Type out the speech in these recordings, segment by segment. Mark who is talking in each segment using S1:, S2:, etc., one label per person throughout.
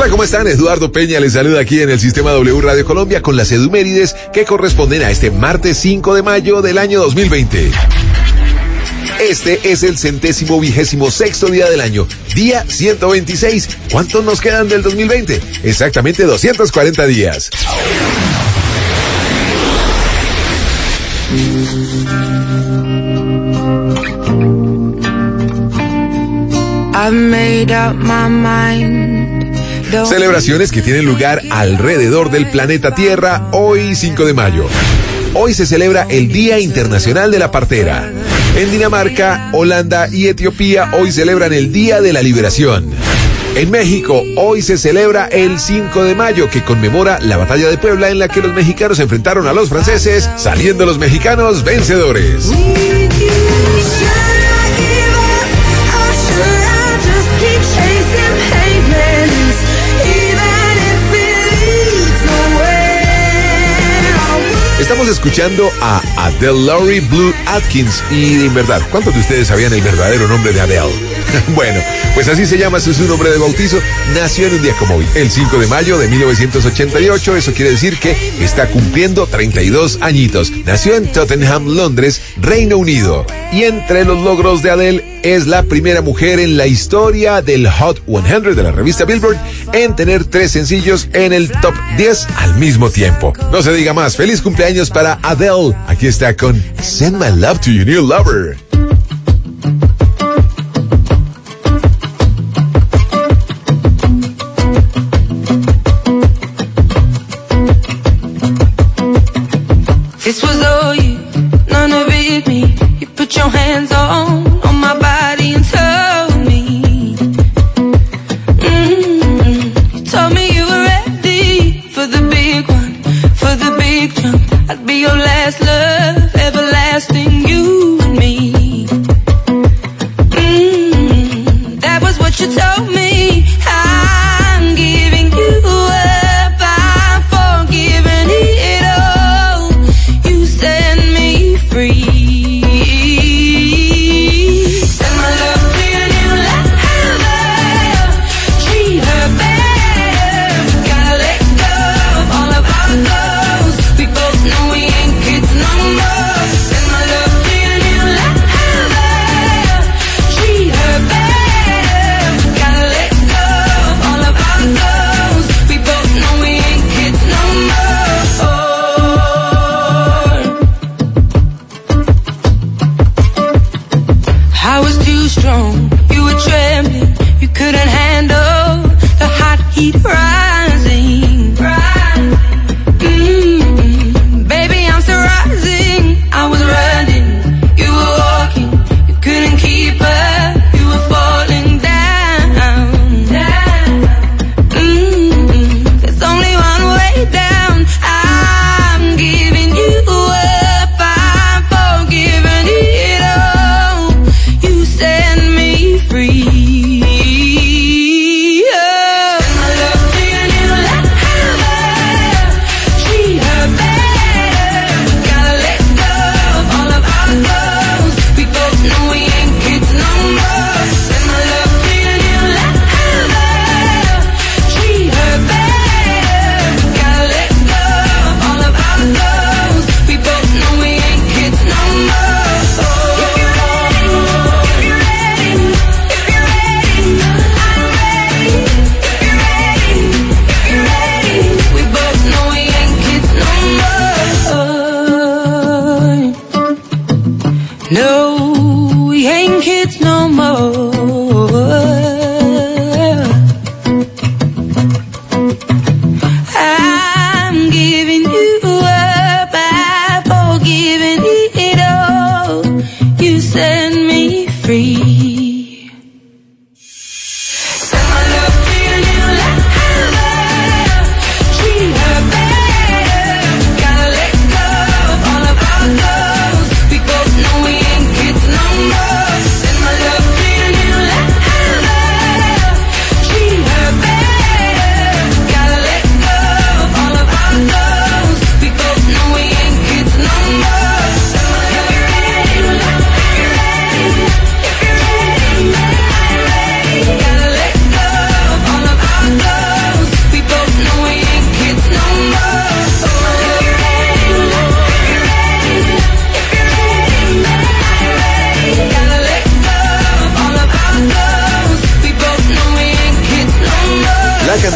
S1: Hola, ¿cómo están? Eduardo Peña les saluda aquí en el Sistema W Radio Colombia con las edumérides que corresponden a este martes 5 de mayo del año 2020. Este es el 126º día del año, día 126. ¿Cuántos nos quedan del 2020? Exactamente 240 días.
S2: I've made up my mind.
S1: Celebraciones que tienen lugar alrededor del planeta Tierra hoy 5 de mayo. Hoy se celebra el Día Internacional de la Partera. En Dinamarca, Holanda y Etiopía hoy celebran el Día de la Liberación. En México, hoy se celebra el 5 de mayo, que conmemora la batalla de Puebla en la que los mexicanos enfrentaron a los franceses, saliendo los mexicanos vencedores. Estamos escuchando a Adele Laurie Blue Atkins y, en verdad, ¿cuántos de ustedes sabían el verdadero nombre de Adele? Bueno, pues así se llama, su nombre de bautizo. Nació en un día como hoy, el 5 de mayo de 1988, eso quiere decir que está cumpliendo 32 añitos. Nació en Tottenham, Londres, Reino Unido. Y entre los logros de Adele, es la primera mujer en la historia del Hot 100 de la revista Billboard en tener 3 sencillos en el top 10 al mismo tiempo. No se diga más, feliz cumpleaños para Adele. Aquí está con Send My Love to Your New Lover.
S2: This was all you, none of it me. You put your hands on my body and told me. You told me you were ready for the big one, for the big jump. I'd be your last love, everlasting, you and me.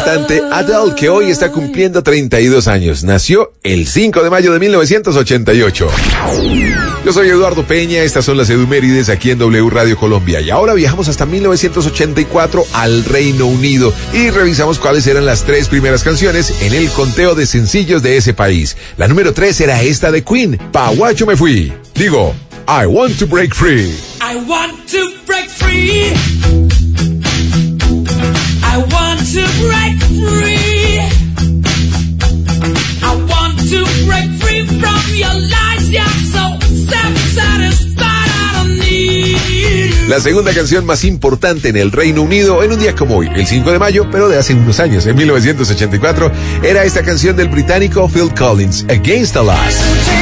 S1: cantante Adele, que hoy está cumpliendo 32 años. Nació el 5 de mayo de 1988. Yo soy Eduardo Peña, estas son las Edumérides aquí en W Radio Colombia. Y ahora viajamos hasta 1984 al Reino Unido y revisamos cuáles eran las 3 primeras canciones en el conteo de sencillos de ese país. La número 3 era esta de Queen, Pa' Guacho Me Fui. Digo, I Want to Break Free.
S3: I want to break free. I want to break free. I want to break free from your lies. You're so self-satisfied. I don't need you.
S1: La segunda canción más importante en el Reino Unido en un día como hoy, el 5 de mayo, pero de hace unos años, en 1984, era esta canción del británico Phil Collins, Against the Odds.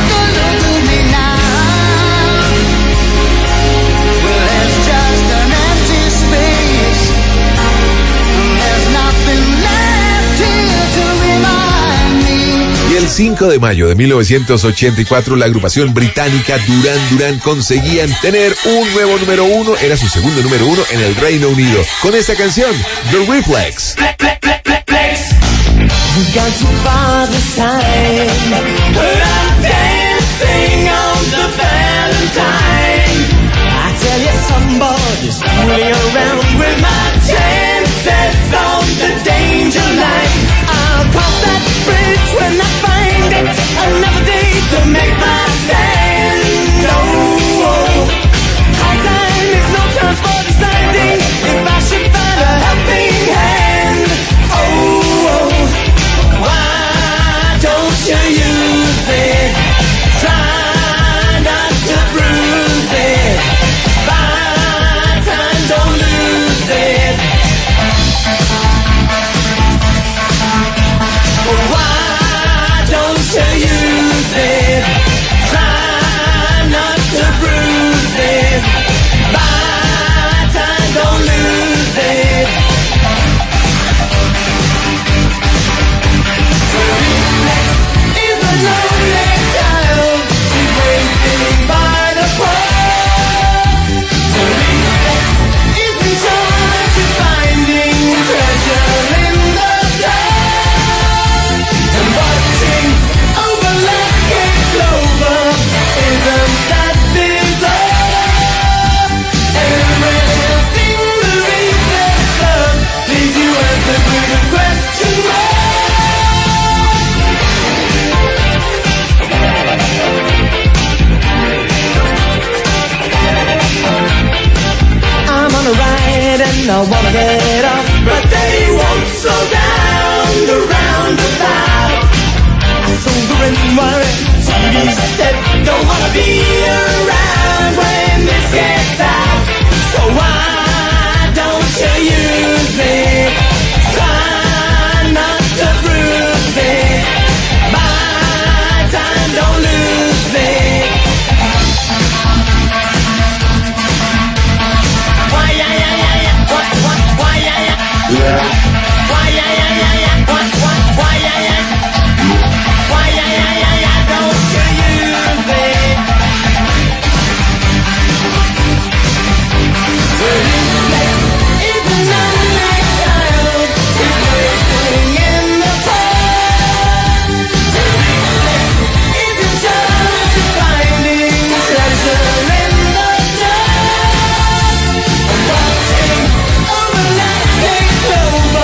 S1: El 5 de mayo de 1984, la agrupación británica Duran Duran conseguían tener un nuevo número 1, era su segundo número 1 en el Reino Unido, con esta canción, The Reflex.
S3: When I find it, another day to make my stand. Oh, high time is no time for deciding if I should find a helping hand. Oh, why don't you use it? Try not to bruise it. By time, don't lose it. Why don't you use it? Try not to bruise it. By time, don't lose it. The reflex is a lonely child. She's waiting by the pole. The reflex is in charge of finding treasure in the dark. And watching over like a clover, isn't that bizarre? And resisting the reflex love leaves you answered with a question mark. I'm on a ride and I wanna get off, but they won't slow down the roundabout. I told her in worry, she said, don't wanna be around when this gets out. So why don't you use it? Try not to bruise it. By time, don't lose it. Why, yeah, yeah, yeah, yeah. Why, yeah, yeah. Why, yeah, yeah, yeah, yeah. Why, yeah, yeah. Why, yeah, yeah, yeah, yeah. Don't you use it? The reflex is an unlike child. She's waiting in the cold. The reflex is in charge of finding treasure in the dark. Watching over like a clover.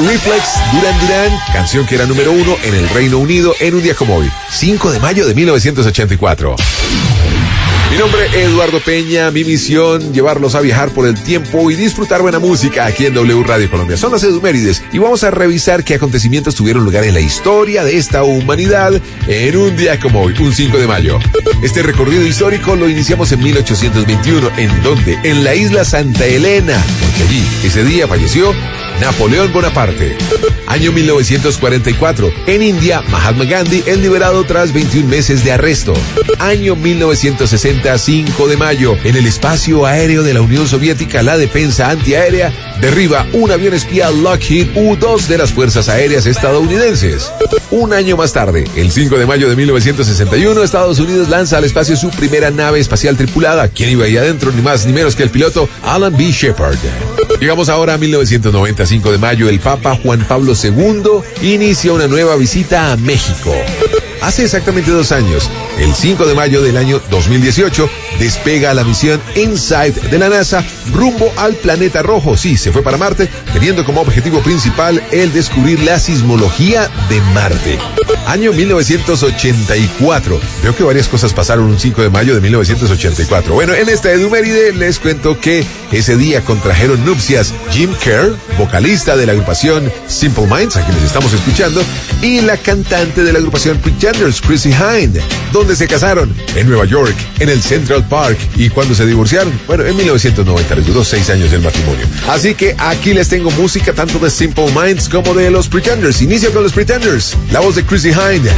S1: Reflex, Duran Duran, canción que era número 1 en el Reino Unido en un día como hoy, 5 de mayo de 1984. Mi nombre es Eduardo Peña, mi misión, llevarlos a viajar por el tiempo y disfrutar buena música aquí en W Radio Colombia. Son las Edumérides y vamos a revisar qué acontecimientos tuvieron lugar en la historia de esta humanidad en un día como hoy, un 5 de mayo. Este recorrido histórico lo iniciamos en 1821, ¿en dónde? En la isla Santa Elena, porque allí, ese día falleció Napoleón Bonaparte. Año 1944. En India, Mahatma Gandhi es liberado tras 21 meses de arresto. Año 1960, 5 de mayo. En el espacio aéreo de la Unión Soviética, la defensa antiaérea derriba un avión espía Lockheed U-2 de las Fuerzas Aéreas estadounidenses. Un año más tarde, el 5 de mayo de 1961, Estados Unidos lanza al espacio su primera nave espacial tripulada. ¿Quién iba ahí adentro? Ni más ni menos que el piloto Alan B. Shepard. Llegamos ahora a 1995 de mayo. El Papa Juan Pablo II inicia una nueva visita a México. Hace exactamente 2 años, el 5 de mayo del año 2018, despega la misión InSight de la NASA rumbo al planeta rojo. Sí, se fue para Marte, teniendo como objetivo principal el descubrir la sismología de Marte. Año 1984. Veo que varias cosas pasaron un 5 de mayo de 1984. Bueno, en esta Eduméride les cuento que ese día contrajeron nupcias Jim Kerr, vocalista de la agrupación Simple Minds, a quienes estamos escuchando, y la cantante de la agrupación Pretenders, Chrissy Hynde. ¿Dónde se casaron? En Nueva York, en el Central Park. ¿Y cuándo se divorciaron? Bueno, en 1990, les duró 6 años el matrimonio. Así que aquí les tengo música tanto de Simple Minds como de los Pretenders. Inicio con los Pretenders, la voz de Chrissy Hynde.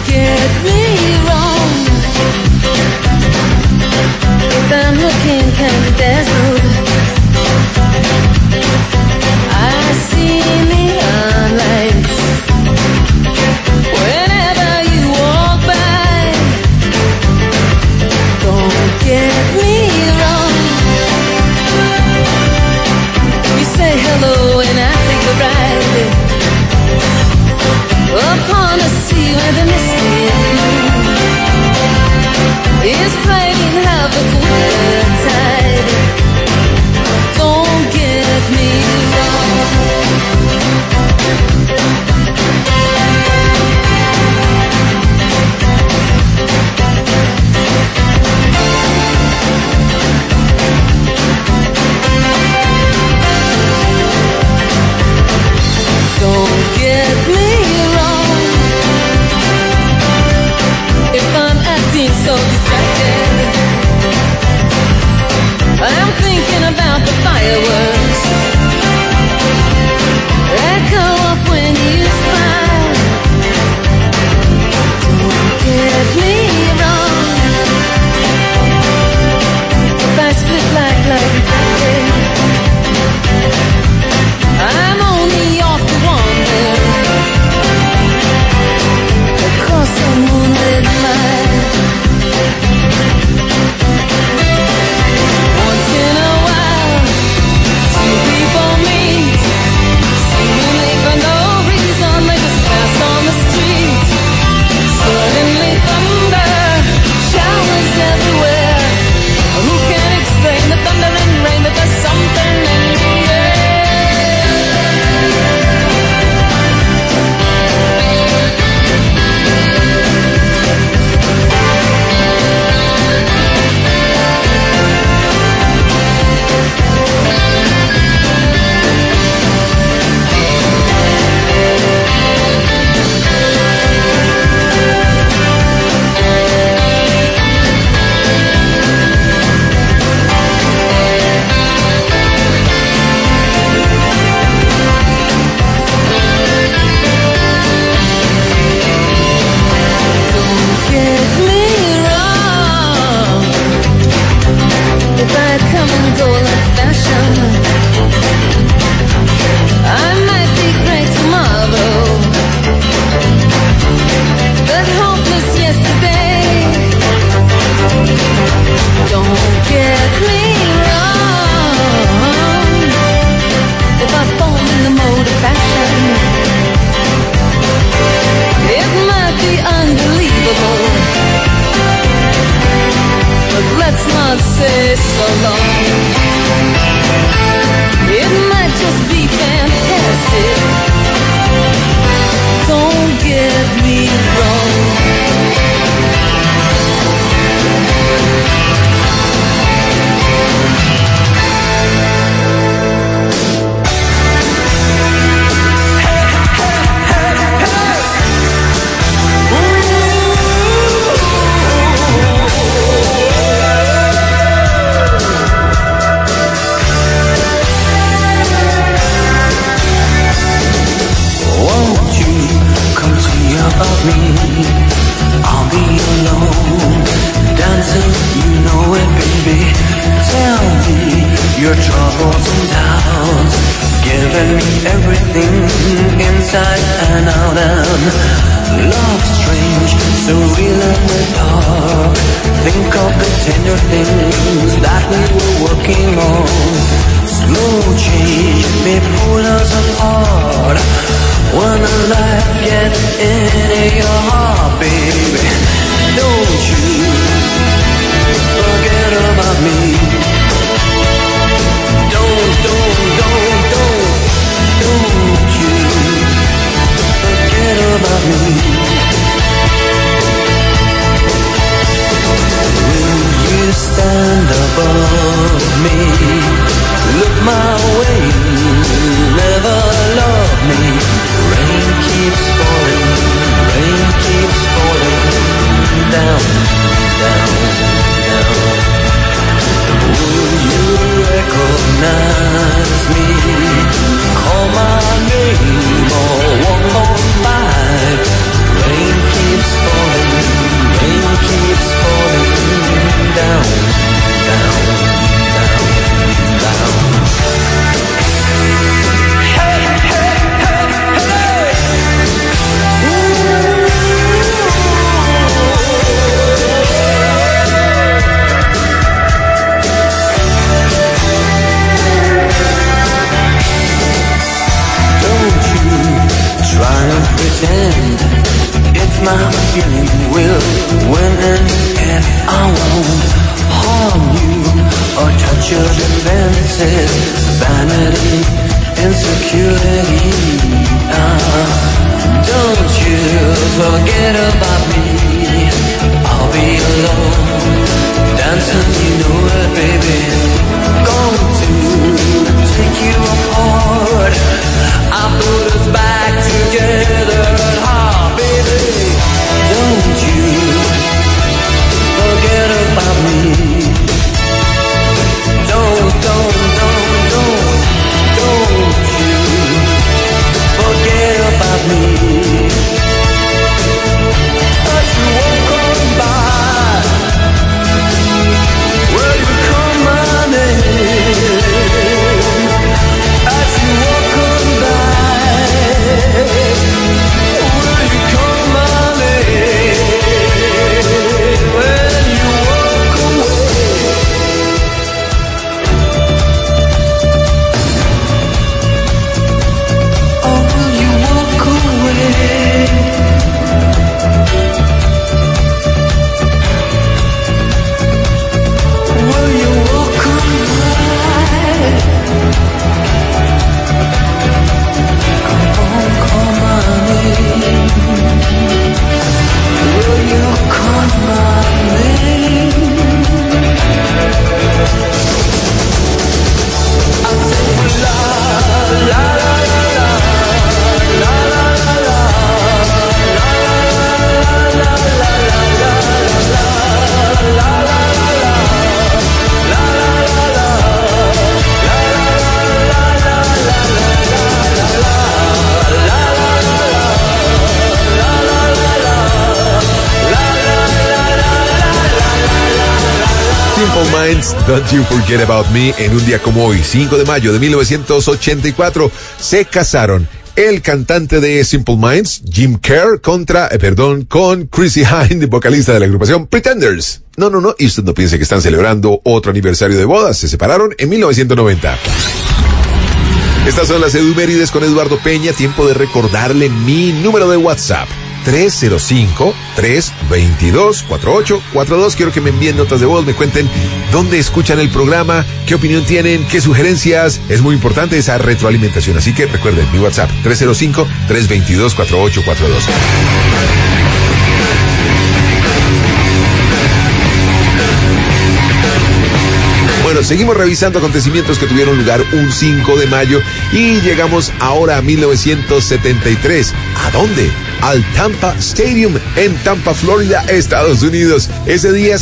S2: Hello, and I take a ride upon a sea where the misty moon is playing havoc with the tide.
S3: ups and downs, giving me everything inside and out, and love strange, so real in the dark. Think of the tender things that we were working on. Slow change may pull us apart when the light gets into your heart, baby. Don't you forget about me. Don't you forget about me. Will you stand above me? Look my way, never love me. Rain keeps falling down, down, down. Will you recognize me? Call my name or walk on by. Rain keeps falling down, down, down, down. Hey, hey, hey, hey. Don't you try and pretend it's my feeling will win in the end. I won't harm you or touch your defenses. Vanity, insecurity. Don't you forget about me. I'll be alone, dancing, you know it, baby. Going to take you apart. I put us back together at heart, baby. Don't you forget about me. Don't you forget about me. As you walk on by, will you call my name? As you walk on by, will you call my name? When you walk away. Oh, will you walk away? Will you walk away? Come on, call my name. Will you call my name? I say la la la la la la la
S1: Simple Minds, Don't You Forget About Me. En un día como hoy, 5 de mayo de 1984, se casaron el cantante de Simple Minds, Jim Kerr, con Chrissy Hynde, vocalista de la agrupación Pretenders. No, y usted no piense que están celebrando otro aniversario de bodas. Se separaron en 1990. Estas son las edumérides con Eduardo Peña. Tiempo de recordarle mi número de WhatsApp. 305-322-4842. Quiero que me envíen notas de voz, me cuenten dónde escuchan el programa, qué opinión tienen, qué sugerencias. Es muy importante esa retroalimentación. Así que recuerden, mi WhatsApp, 305-322-4842. Bueno, seguimos revisando acontecimientos que tuvieron lugar un 5 de mayo y llegamos ahora a 1973. ¿A dónde? al Tampa Stadium en Tampa, Florida, Estados Unidos. Ese día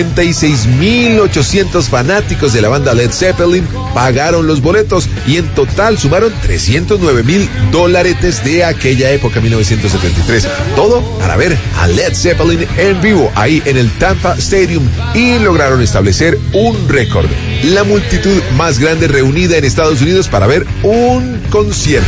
S1: 56.800 fanáticos de la banda Led Zeppelin pagaron los boletos y en total sumaron $309,000 de aquella época, 1973. Todo para ver a Led Zeppelin en vivo ahí en el Tampa Stadium y lograron establecer un récord. La multitud más grande reunida en Estados Unidos para ver un concierto.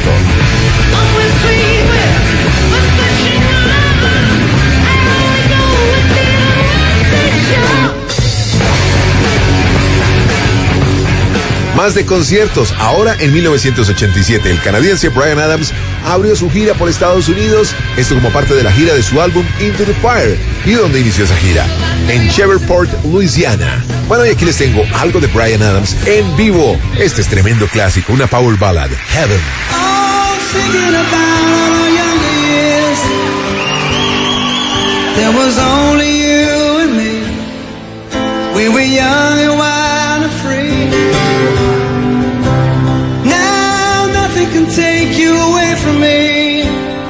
S1: Más de conciertos. Ahora, en 1987, el canadiense Bryan Adams abrió su gira por Estados Unidos, esto como parte de la gira de su álbum Into the Fire. ¿Y dónde inició esa gira? En Shreveport, Louisiana. Bueno, y aquí les tengo algo de Bryan Adams en vivo. Este es tremendo clásico, una power ballad, Heaven.
S3: Oh, thinking about our younger years, there was only you and me. We were young and wild and free. Now nothing can take you away from me.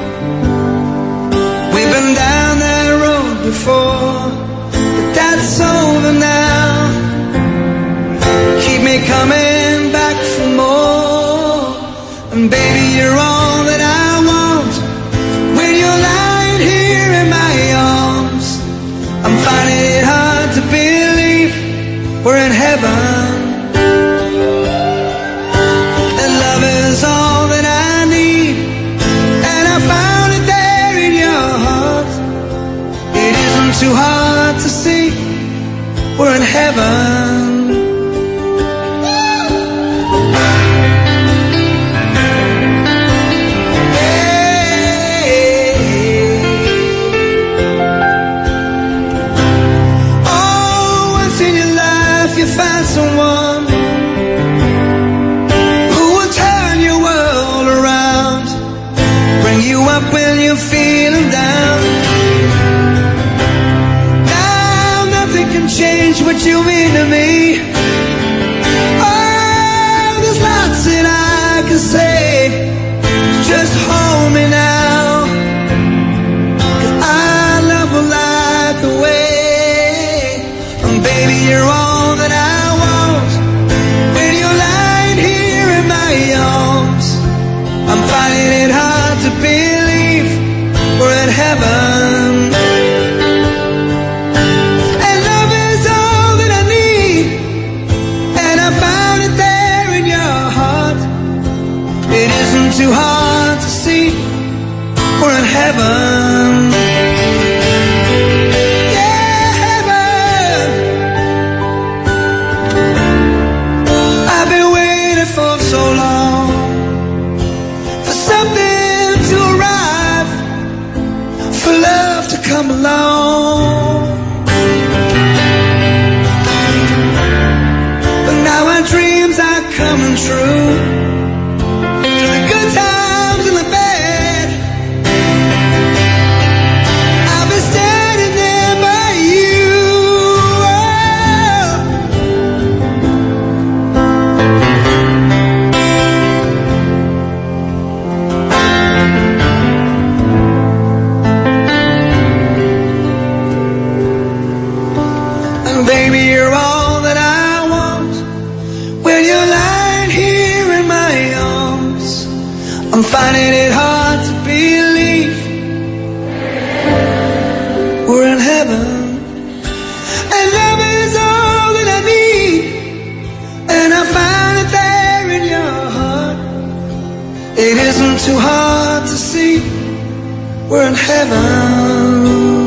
S3: We've been down that road before, but that's over now. Keep me coming back for more. And baby, you're all that I want. When you're lying here in my arms, I'm finding it hard to believe we're in heaven. And love is all that I need, and I found it there in your heart. It isn't too hard to see we're in heaven. Find someone who will turn your world around, bring you up when you're feeling down. Now nothing can change what you mean to me. Oh, there's lots that I can say, just hold me now, 'cause I love a life the way, and baby, you're all that I want. When you're lying here in my arms, I'm finding it hard to believe we're in heaven. And love is all that I need, and I found it there in your heart. It isn't too hard to see we're in heaven. For so long, for something to arrive, for love to come along. But now our dreams are coming true. Through the good times and the bad, I'll be standing there by you. Baby, you're all that I want. When you're lying here in my arms, I'm finding it hard to believe we're in heaven. And love is all that I need, and I found it there in your heart. It isn't too hard to see we're in heaven.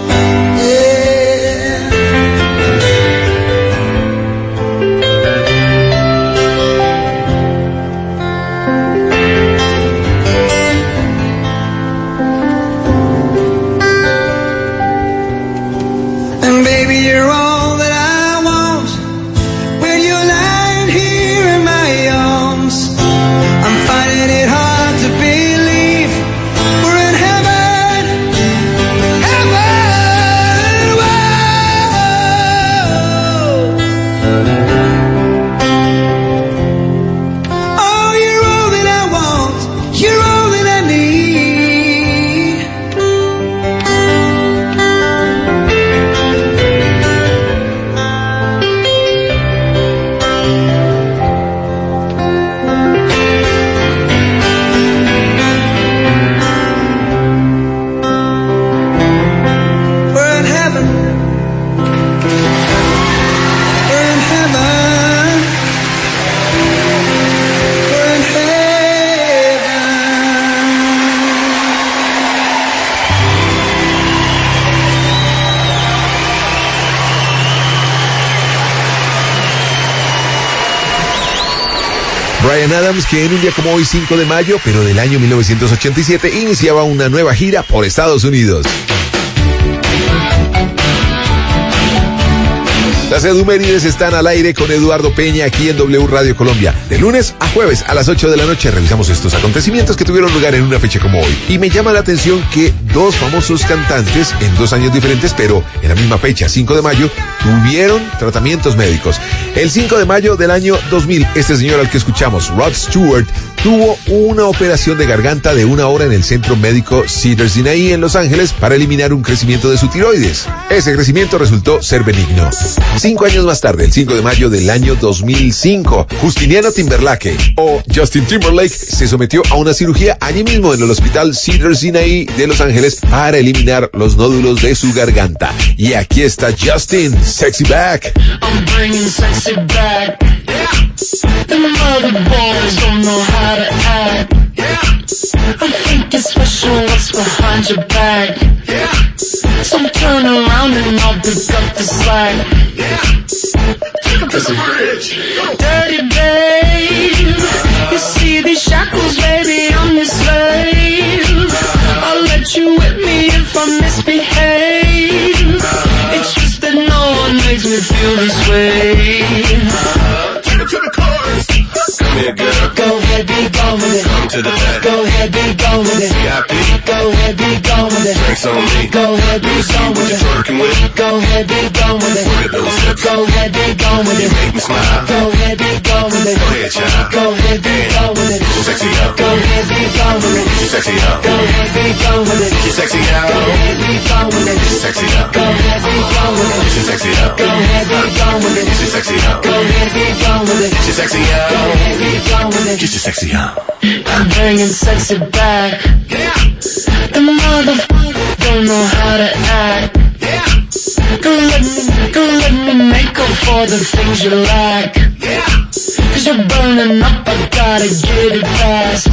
S3: You're all that I want. When you're lying here in my arms, I'm finding it hard to believe we're in heaven. Heaven.
S1: Bryan Adams, que en un día como hoy, 5 de mayo, pero del año 1987, iniciaba una nueva gira por Estados Unidos. Las Edumérides están al aire con Eduardo Peña aquí en W Radio Colombia. De lunes a jueves a las 8 de la noche revisamos estos acontecimientos que tuvieron lugar en una fecha como hoy. Y me llama la atención que dos famosos cantantes en 2 años diferentes, pero en la misma fecha, 5 de mayo, tuvieron tratamientos médicos. El 5 de mayo del año 2000, este señor al que escuchamos, Rod Stewart, tuvo una operación de garganta de 1 hora en el Centro Médico Cedars-Sinai en Los Ángeles para eliminar un crecimiento de su tiroides. Ese crecimiento resultó ser benigno. 5 años más tarde, el 5 de mayo del año 2005, Justiniano Timberlake, o Justin Timberlake, se sometió a una cirugía allí mismo en el Hospital Cedars-Sinai de Los Ángeles para eliminar los nódulos de su garganta. Y aquí está Justin, Sexy Back.
S4: I'm bringing sexy back. Them other boys don't know how to act. I think it's special what's behind your back. So turn around and I'll pick up the slack. Listen. Dirty babe, you see these shackles, baby, I'm your slave. I'll let you whip me if I misbehave. It's just that no one makes me feel this way. Take it to the chorus. Come here, girl. Go ahead, be gone with it. Come to the back. Go ahead, be gone with it. VIP. Go ahead, be gone with it. Drinks on me. Go ahead, be gone with it. Working with. Go ahead, be gone with it. Look at those hips. Go ahead, be gone with it. You make me smile. Go ahead, be gone with it. Go ahead, child. Go ahead, be gone with it. Get you sexy out. Go ahead, be gone with it. Get you sexy out. Go ahead, be gone with it. Get you sexy out. Go ahead, be gone with it. Get you sexy out. Go ahead, be gone with it. Get you sexy out. Go ahead, be gone with it. Get you sexy out. Go ahead, be gone with it. Get you sexy out. Go ahead, be gone with it. Get you sexy out. I'm bringing sexy back. The motherfucker don't know how to act. Go let me make up for the things you lack. Cause you're burning up, I gotta get it fast.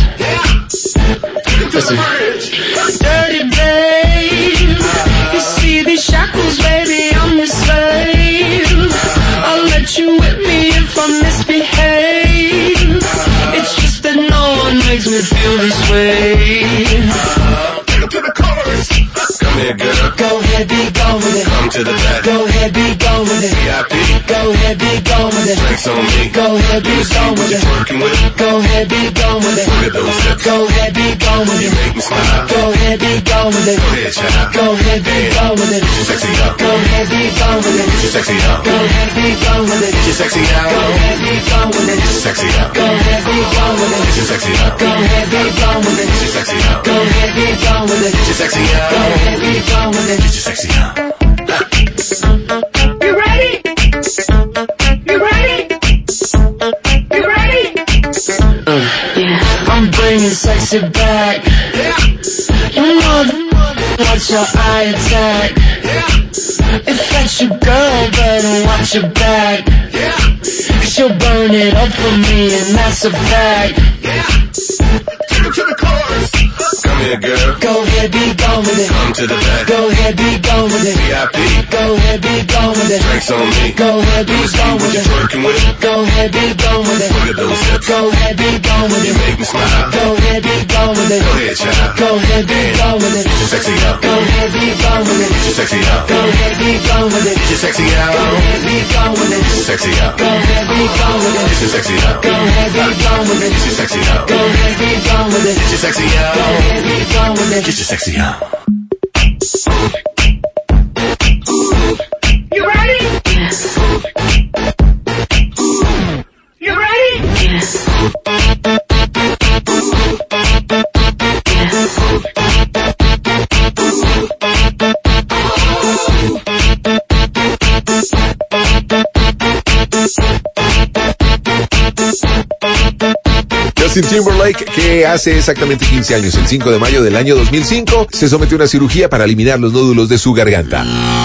S4: Listen. Dirty babe, you see these shackles, baby, I'm your slave. I'll let you whip me if I misbehave. It's just that no one makes me feel this way. Take it to the chorus. Come here, girl. Go ahead, be gone with it. Come to the back. Go ahead, be gone with it. VIP. Go ahead, be gone with it. Drinks on me. Go ahead, be gone with it. Working with it. Go ahead, be gone with it. Look at those hips. Go ahead, be gone with it. You make me smile. Go ahead, be gone with it. Go ahead, child. Go ahead, be gone with it. Get you sexy out. Go ahead, be gone with it. Get you sexy out. Go ahead, be gone with it. Get you sexy out. Go ahead, be gone with it. Get you sexy out. Go ahead, be gone with it. Get you sexy out. Go ahead, be gone with it. Get you sexy out. Go ahead, be gone with it. Get you sexy out. Go ahead, be gone with it. Get you sexy out.
S5: You ready? You ready? You ready?
S4: I'm bringing sexy back. You watch your eye attack. If that's your girl, better watch your back. Cause you'll burn it up for me, and that's a fact.
S5: Take it to the chorus.
S4: Come here, girl. Go ahead, be gone with it. Come to the back. Go ahead, be gone with it. VIP. Go ahead, be gone with it. Drinks on me. Go ahead, be gone with it. Working with it. Go ahead, be gone with it. Look at those hips. Go ahead, be gone with it. You make me smile. Go ahead, be gone with it. Go ahead, child. Go ahead, be gone with it. Get you sexy out. Go ahead, be gone with it. Get you sexy out. Go ahead, be gone with it. Get you sexy out. Go ahead, be gone with it. Get you sexy out. Go ahead, be gone with it. Get you sexy out. Go ahead, be gone with it. Get you sexy out. Go ahead, be gone with it. Get you sexy out. Go ahead, be gone with it. Get you sexy out.
S5: You ready? You ready?
S1: Justin Timberlake, que hace exactamente 15 años, el 5 de mayo del año 2005, se sometió a una cirugía para eliminar los nódulos de su garganta.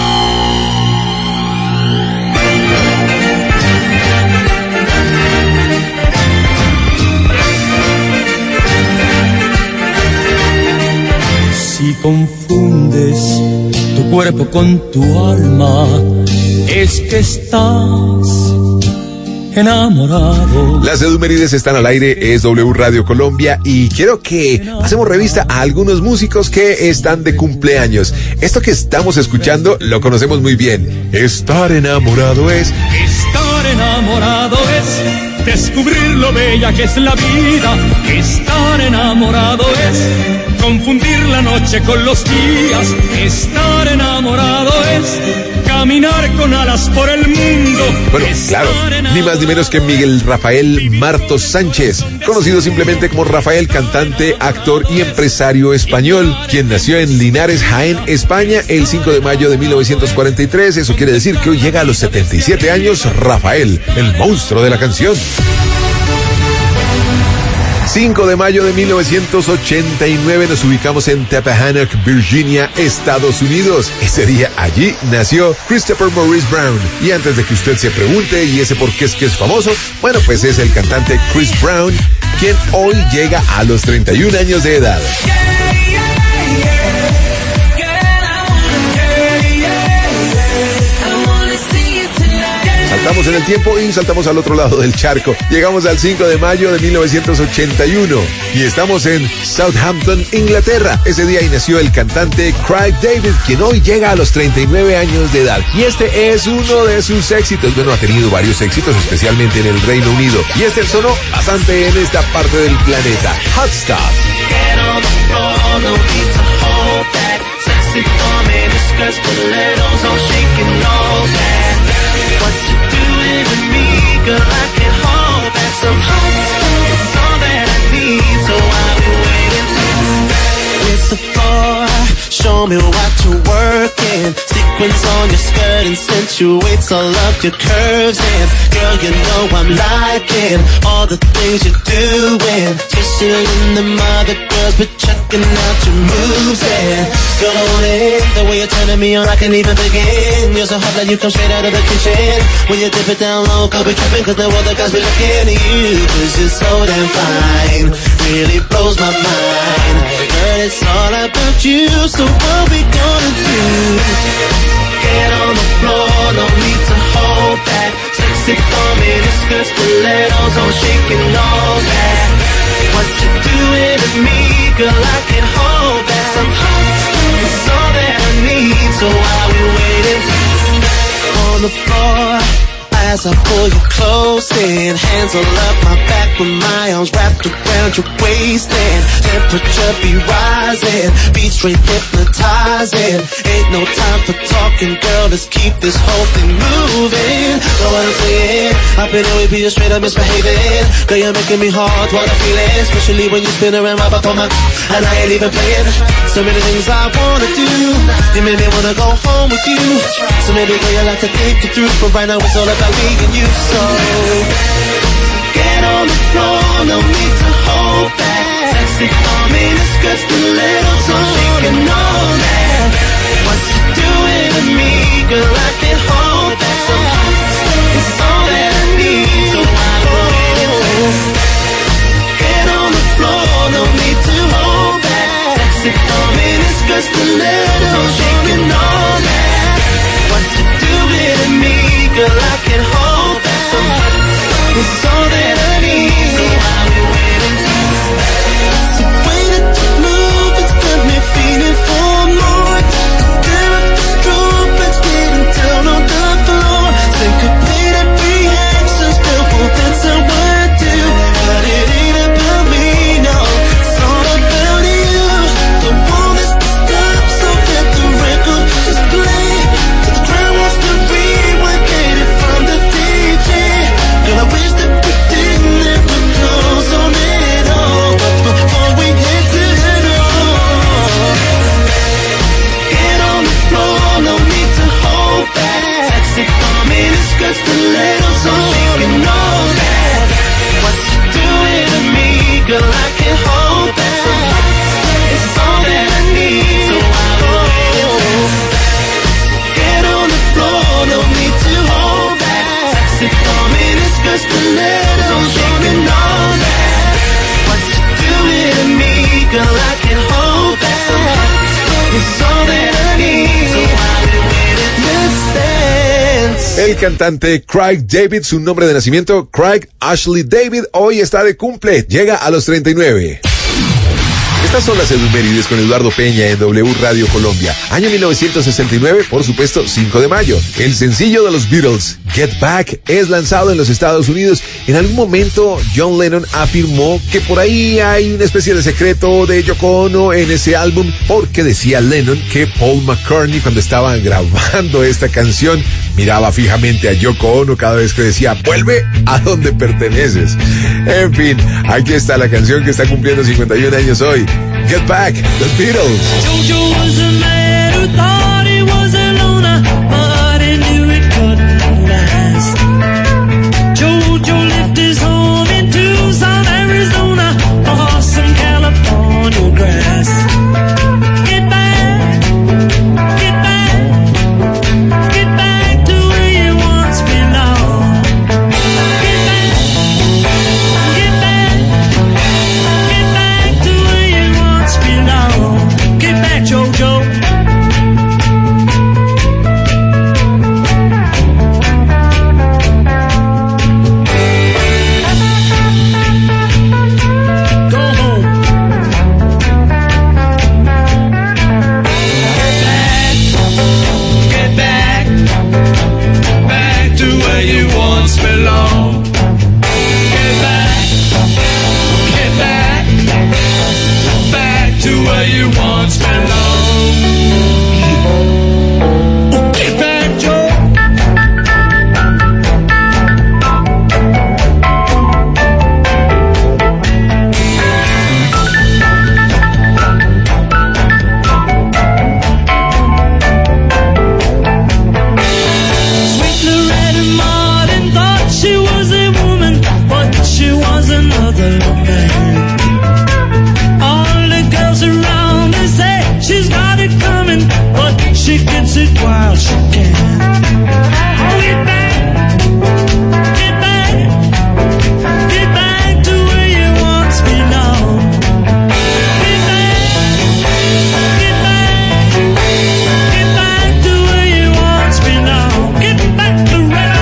S6: Si confundes tu cuerpo con tu alma, es que estás enamorado.
S1: Las Edumérides están al aire, es W Radio Colombia y quiero que hacemos revista a algunos músicos que están de cumpleaños. Esto que estamos escuchando lo conocemos muy bien. Estar enamorado es...
S6: Estar enamorado es descubrir lo bella que es la vida. Estar enamorado es confundir la noche con los días. Estar enamorado es caminar con alas por el mundo.
S1: Bueno, claro, ni más ni menos que Miguel Rafael Martos Sánchez, conocido simplemente como Rafael, cantante, actor y empresario español, quien nació en Linares, Jaén, España, el 5 de mayo de 1943. Eso quiere decir que hoy llega a los 77 años Rafael, el monstruo de la canción. 5 de mayo de 1989 nos ubicamos en Tappahannock, Virginia, Estados Unidos. Ese día allí nació Christopher Maurice Brown. Y antes de que usted se pregunte, ¿y ese por qué es que es famoso? Bueno, pues es el cantante Chris Brown, quien hoy llega a los 31 años de edad. Saltamos en el tiempo y saltamos al otro lado del charco. Llegamos al 5 de mayo de 1981 y estamos en Southampton, Inglaterra. Ese día ahí nació el cantante Craig David, quien hoy llega a los 39 años de edad. Y este es uno de sus éxitos. Bueno, ha tenido varios éxitos, especialmente en el Reino Unido. Y este sonó bastante en esta parte del planeta. Hot Stuff.
S3: Get on the floor, no need to hold back. Sexy for me, the skirts, stilettos, all shaking all that. What you doing to me, girl, I can't hold back. Some hot stuff is all that I need, so I'll be waiting. Hit the floor, show me what you're working. Sequins on your skirt accentuates all of your curves. And girl, you know I'm liking all the things you're doing. Especially in the mother girls, but checking out your moves. And girl, I want it, the way you're turning me on, I can't even begin. You're so hot that you come straight out of the kitchen. When you dip it down low, could be tripping, cause the other guys be looking at you. Cause you're so damn fine, really blows my mind. Girl, it's all about you, so what we gonna do? Get on the floor, no need to hold back. Sexy for me, the skirts, stilettos, all shaking all that. What you doing to me, girl, I can't hold back. Some hot stuff is all that I need, so while we waiting on the floor, as I pull you close in, hands all up my back with my arms wrapped around your waist, and temperature be rising, beat straight hypnotizing. Ain't no time for talking, girl, let's keep this whole thing moving. Know what I'm saying? I've been here with you straight up misbehaving. Girl, you're making me hard, wanna feel it, especially when you spin around right up on my, and I ain't even playing. So many things I wanna do, you made me wanna go home with you. So maybe girl, you like to think it through, but right now it's all about me and you. So get on the floor, no need to hold back. Sexy for me, the skirts, stilettos, all shaking all that. What you doing to me, girl, I can't hold back. So it's all that I need, so I'm waiting. Get on the floor, no need to hold back. Sexy for me, the skirts, stilettos, all shaking all that. What you doing to me, girl, I can't hold back. So it's all that I need, so I'm waiting.
S1: El cantante Craig David, su nombre de nacimiento, Craig Ashley David, hoy está de cumple, llega a los 39. Estas son las efemérides con Eduardo Peña en W Radio Colombia. Año 1969, por supuesto, 5 de mayo. El sencillo de los Beatles, Get Back, es lanzado en los Estados Unidos. En algún momento, John Lennon afirmó que por ahí hay una especie de secreto de Yoko Ono en ese álbum, porque decía Lennon que Paul McCartney, cuando estaban grabando esta canción, miraba fijamente a Yoko Ono cada vez que decía, vuelve a donde perteneces. En fin, aquí está la canción que está cumpliendo 51 años hoy. Get Back, The Beatles.
S4: Jojo was a man who thought he was a loner, but he knew it couldn't last. Jojo left his home in Tucson, Arizona, for some California grass. Get back, get back, get back to where you once belonged. Get back, get back, get back to where you once belonged. Get back, Jojo. Go home. Get back, back to where you once belonged. Get back, back to where you once belonged. Get back, Joe. Sweet Loretta Martin thought she was a woman, but she was another man. All the girls around her say she's got it coming, but she gets it while she can. Oh, get back, get back, get back to where you once belonged. Get back, get back, get back to where you once belonged. Get back to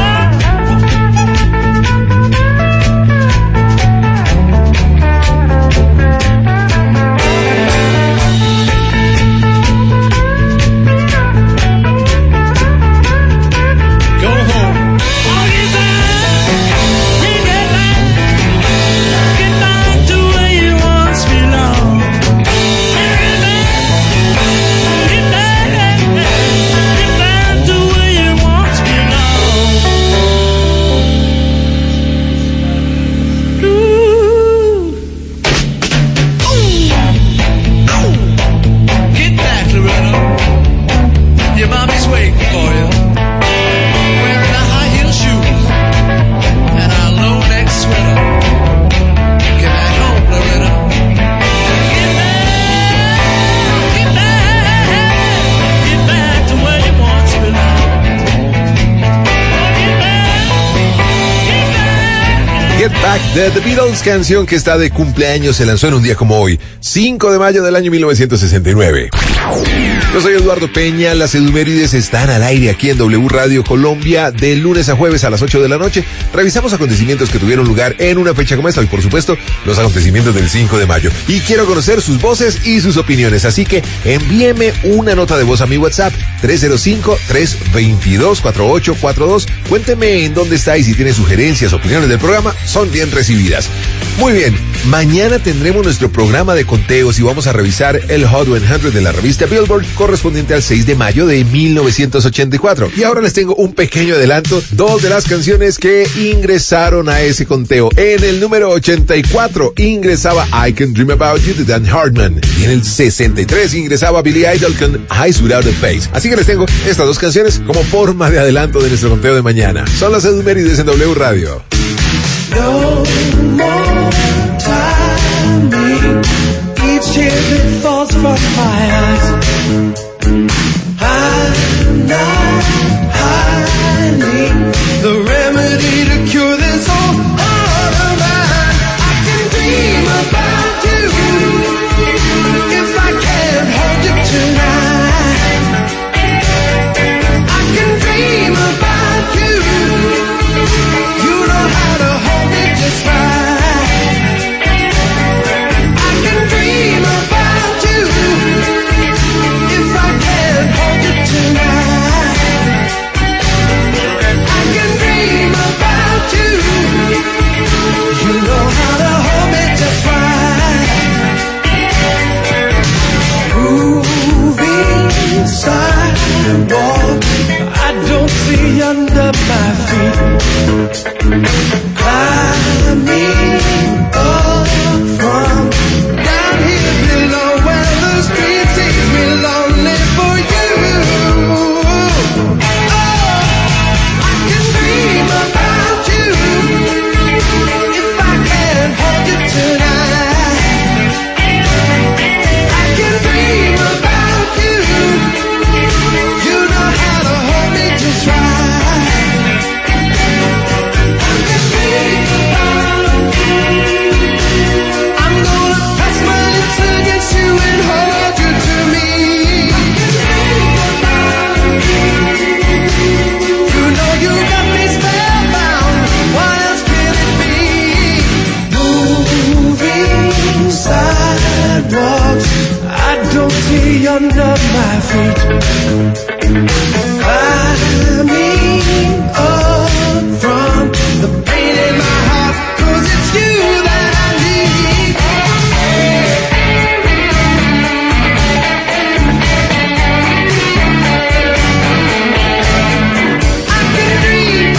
S4: go home. Oh, get back, get back, get back to where you once belonged. Get back, get back, get back to where you once belonged. Get back, Loretta. Your mommy's waiting for you. Wearing a high heel shoes and a low neck sweater. Get back home, Loretta. Get back to where you once belonged.
S1: Get Back de The Beatles, canción que está de cumpleaños, se lanzó en un día como hoy, 5 de mayo del año 1969. Yo soy Eduardo Peña, las efemérides están al aire aquí en W Radio Colombia de lunes a jueves a las 8 de la noche. Revisamos acontecimientos que tuvieron lugar en una fecha como esta y por supuesto los acontecimientos del 5 de mayo. Y quiero conocer sus voces y sus opiniones, así que envíeme una nota de voz a mi WhatsApp 305-322-4842. Cuénteme en dónde está y si tiene sugerencias, opiniones del programa, son bien recibidas. Muy bien, mañana tendremos nuestro programa de conteos y vamos a revisar el Hot 100 de la revista Billboard correspondiente al 6 de mayo de 1984. Y ahora les tengo un pequeño adelanto, dos de las canciones que ingresaron a ese conteo. En el número 84 ingresaba I Can Dream About You de Dan Hartman. Y en el 63 ingresaba Billy Idol con Eyes Without a Face. Así que les tengo estas dos canciones como forma de adelanto de nuestro conteo de mañana. Son las efemérides en W Radio.
S3: No more timing. Each tear that falls from my eyes, I'm not hiding the remedy to cure this whole heart of mine. I can dream about you if I can't hold you tonight. I can dream about you under my feet. Climbing up from the pain in my heart, 'cause it's you that I need. I can dream.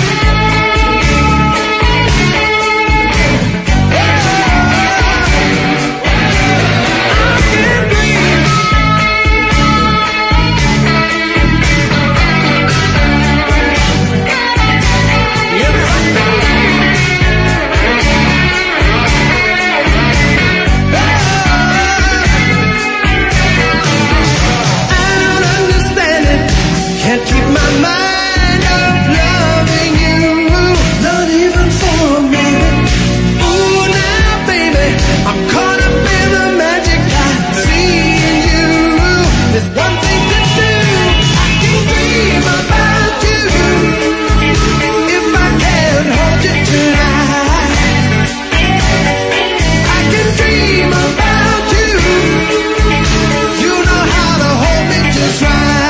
S3: Can't keep my mind off loving you, not even for a minute. Ooh, now baby, I'm caught up in the magic I see in you. There's one thing to do, I can dream about you. If I can't hold you tonight, I can dream about you. You know how to hold me just right.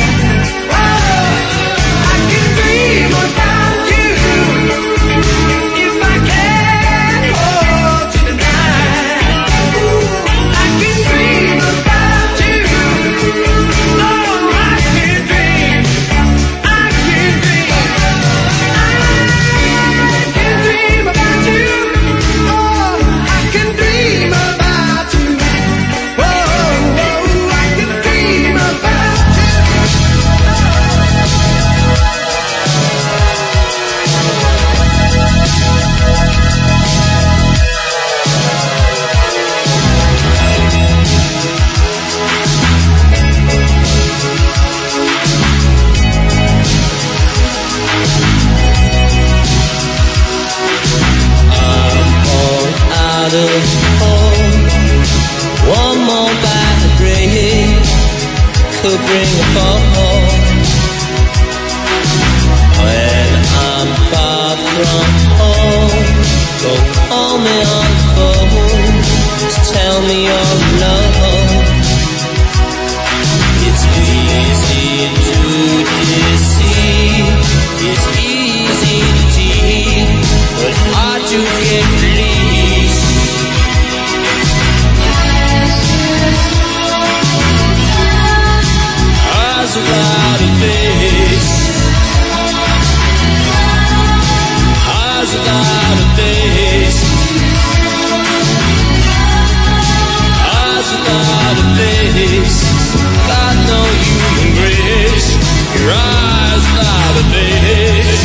S7: One more bad break could bring a fall. When I'm far from home, go call me on the phone to tell me you're alone. It's easy to deceive, it's easy to tease, but hard to get released. Eyes without a face, eyes without a face, eyes without a face. Got no human grace. Your eyes without a face.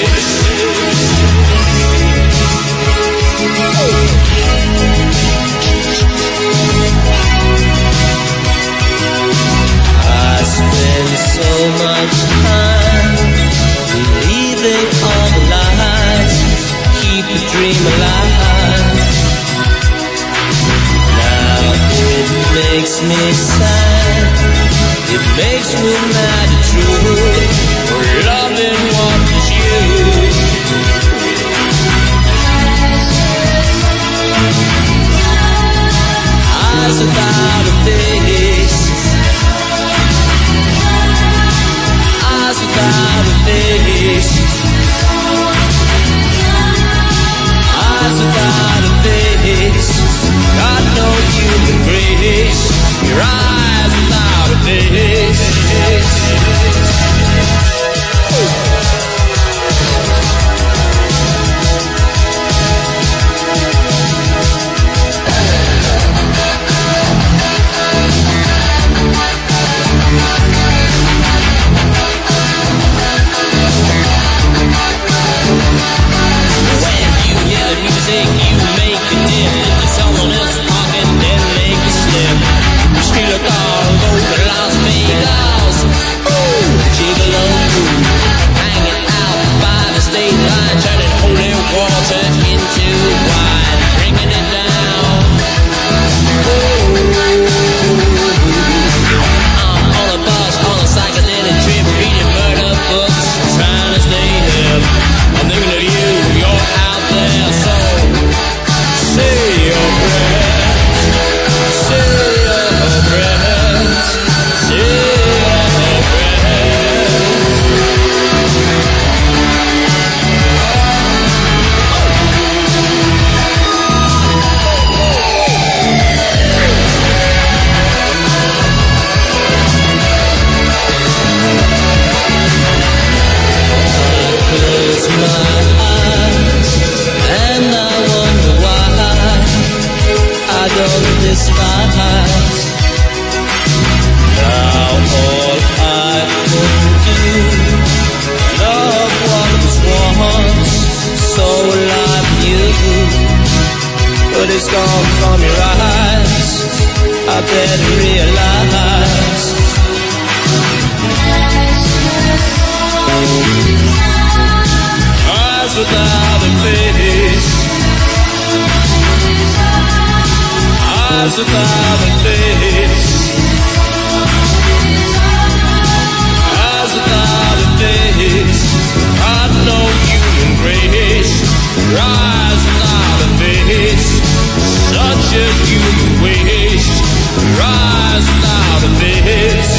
S7: I spend so much time believing all the lies, keep the dream alive. Now it makes me sad, it makes me mad at truth, for loving what is you. Eyes without a face, eyes without a face, eyes without a face. Got no human grace. Your eyes without a face. When you hear the music, you make it dim. If someone else talking, then make it slim. Steal a car, go to Las Vegas. Ooh. despise. Now all I could do, love was once so like you, but it's gone from your eyes. I better realize. Eyes without a face, eyes without a face, eyes without a face, got no human grace. Eyes without a face, such a human waste. Eyes without a face.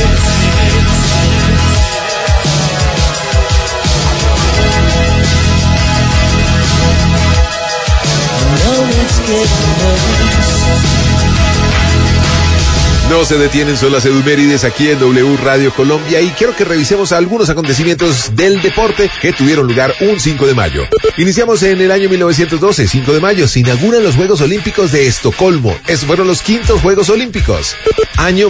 S1: No se detienen, son las Edumérides aquí en W Radio Colombia y quiero que revisemos algunos acontecimientos del deporte que tuvieron lugar un 5 de mayo. Iniciamos en el año 1912, 5 de mayo, se inauguran los Juegos Olímpicos de Estocolmo. Esos fueron los quintos Juegos Olímpicos. Año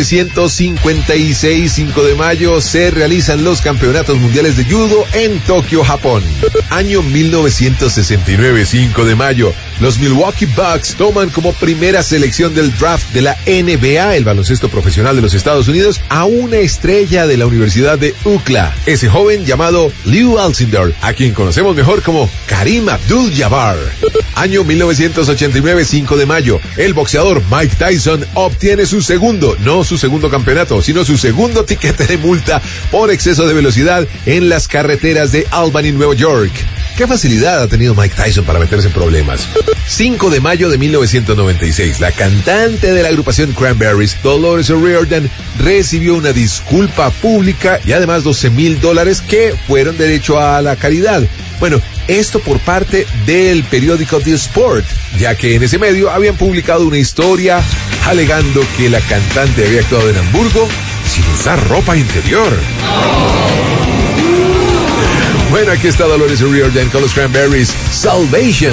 S1: 1956, 5 de mayo, se realizan los Campeonatos Mundiales de Judo en Tokio, Japón. Año 1969, 5 de mayo, los Milwaukee Bucks toman como primera selección del draft de la NBA, el baloncesto profesional de los Estados Unidos, a una estrella de la Universidad de UCLA, ese joven llamado Lew Alcindor, a quien conocemos mejor como Kareem Abdul-Jabbar. Año 1989, 5 de mayo, el boxeador Mike Tyson obtiene su segundo campeonato, sino su segundo tiquete de multa por exceso de velocidad en las carreteras de Albany, Nueva York. ¿Qué facilidad ha tenido Mike Tyson para meterse en problemas? 5 de mayo de 1996, la cantante de la agrupación Cranberries, Dolores O'Riordan, recibió una disculpa pública y además $12,000 que fueron derecho a la caridad. Bueno, esto por parte del periódico The Sport, ya que en ese medio habían publicado una historia alegando que la cantante había actuado en Hamburgo sin usar ropa interior. Bueno, aquí está Dolores O'Riordan con los Cranberries, Salvation.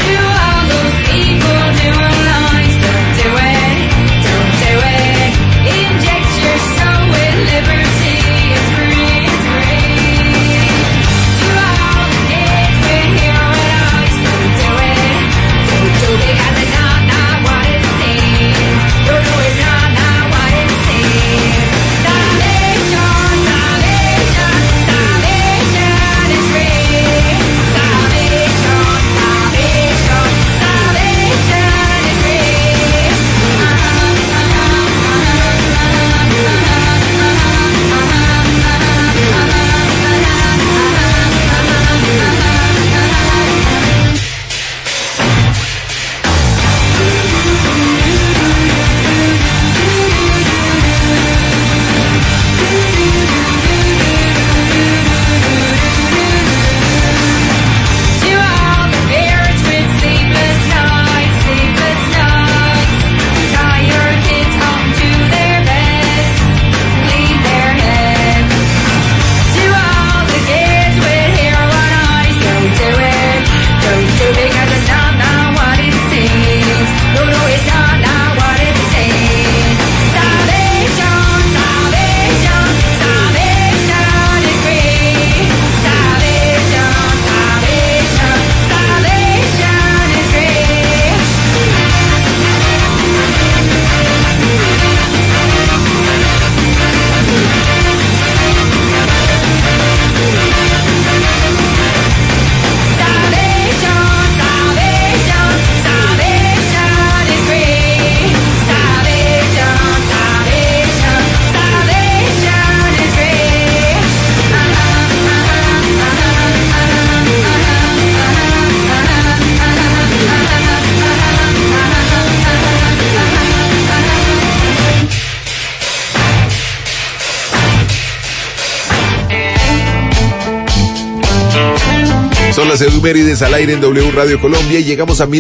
S1: Son las Edumérides al aire en W Radio Colombia y llegamos a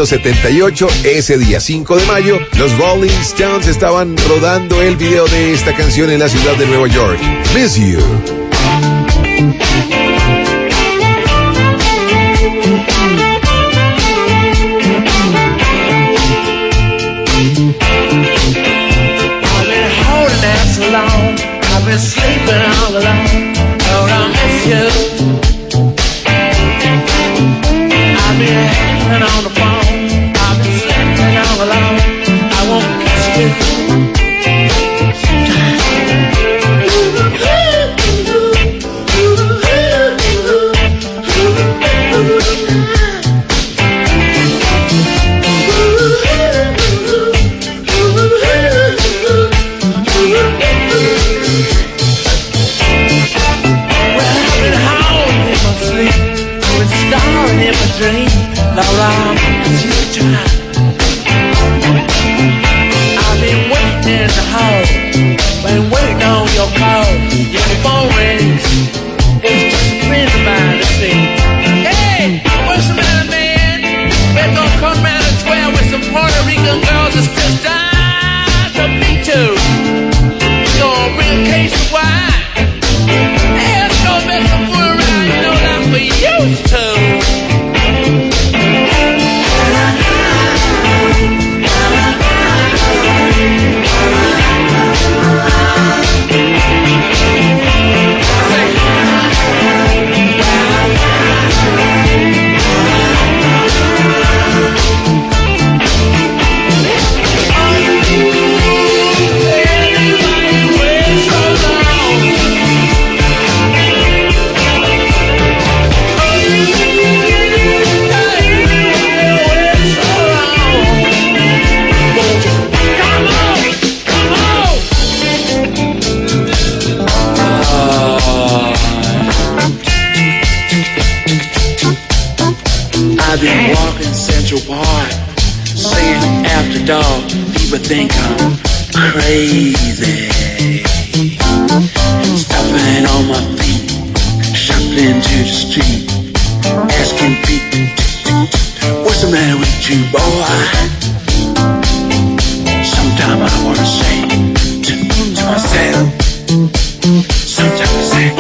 S1: 1978, ese día 5 de mayo, los Rolling Stones estaban rodando el video de esta canción en la ciudad de Nueva York, Miss You.
S8: the dog, people think I'm crazy. Stopping on my feet, shuffling to the street, asking people, what's the matter with you, boy? Sometimes I wanna say to myself, sometimes I say,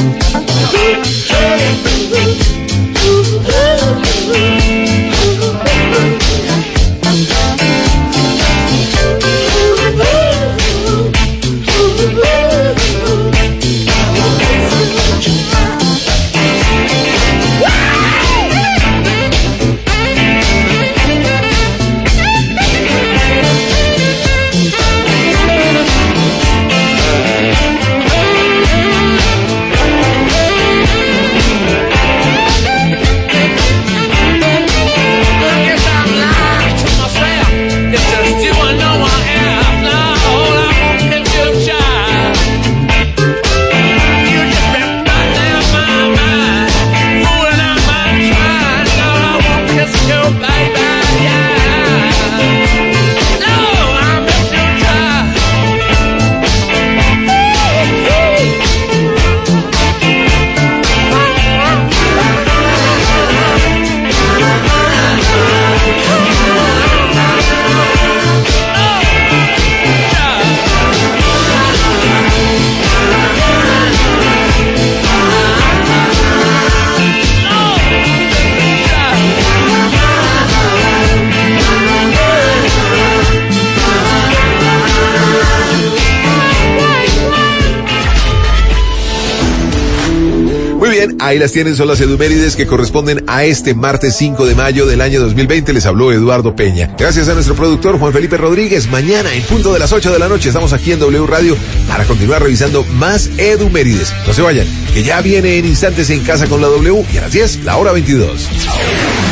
S1: Ahí las tienen, son las edumérides que corresponden a este martes 5 de mayo del año 2020. Les habló Eduardo Peña. Gracias a nuestro productor Juan Felipe Rodríguez. Mañana, en punto de las 8 de la noche, estamos aquí en W Radio para continuar revisando más edumérides. No se vayan, que ya viene en instantes En Casa con la W, y a las 10, la hora 22.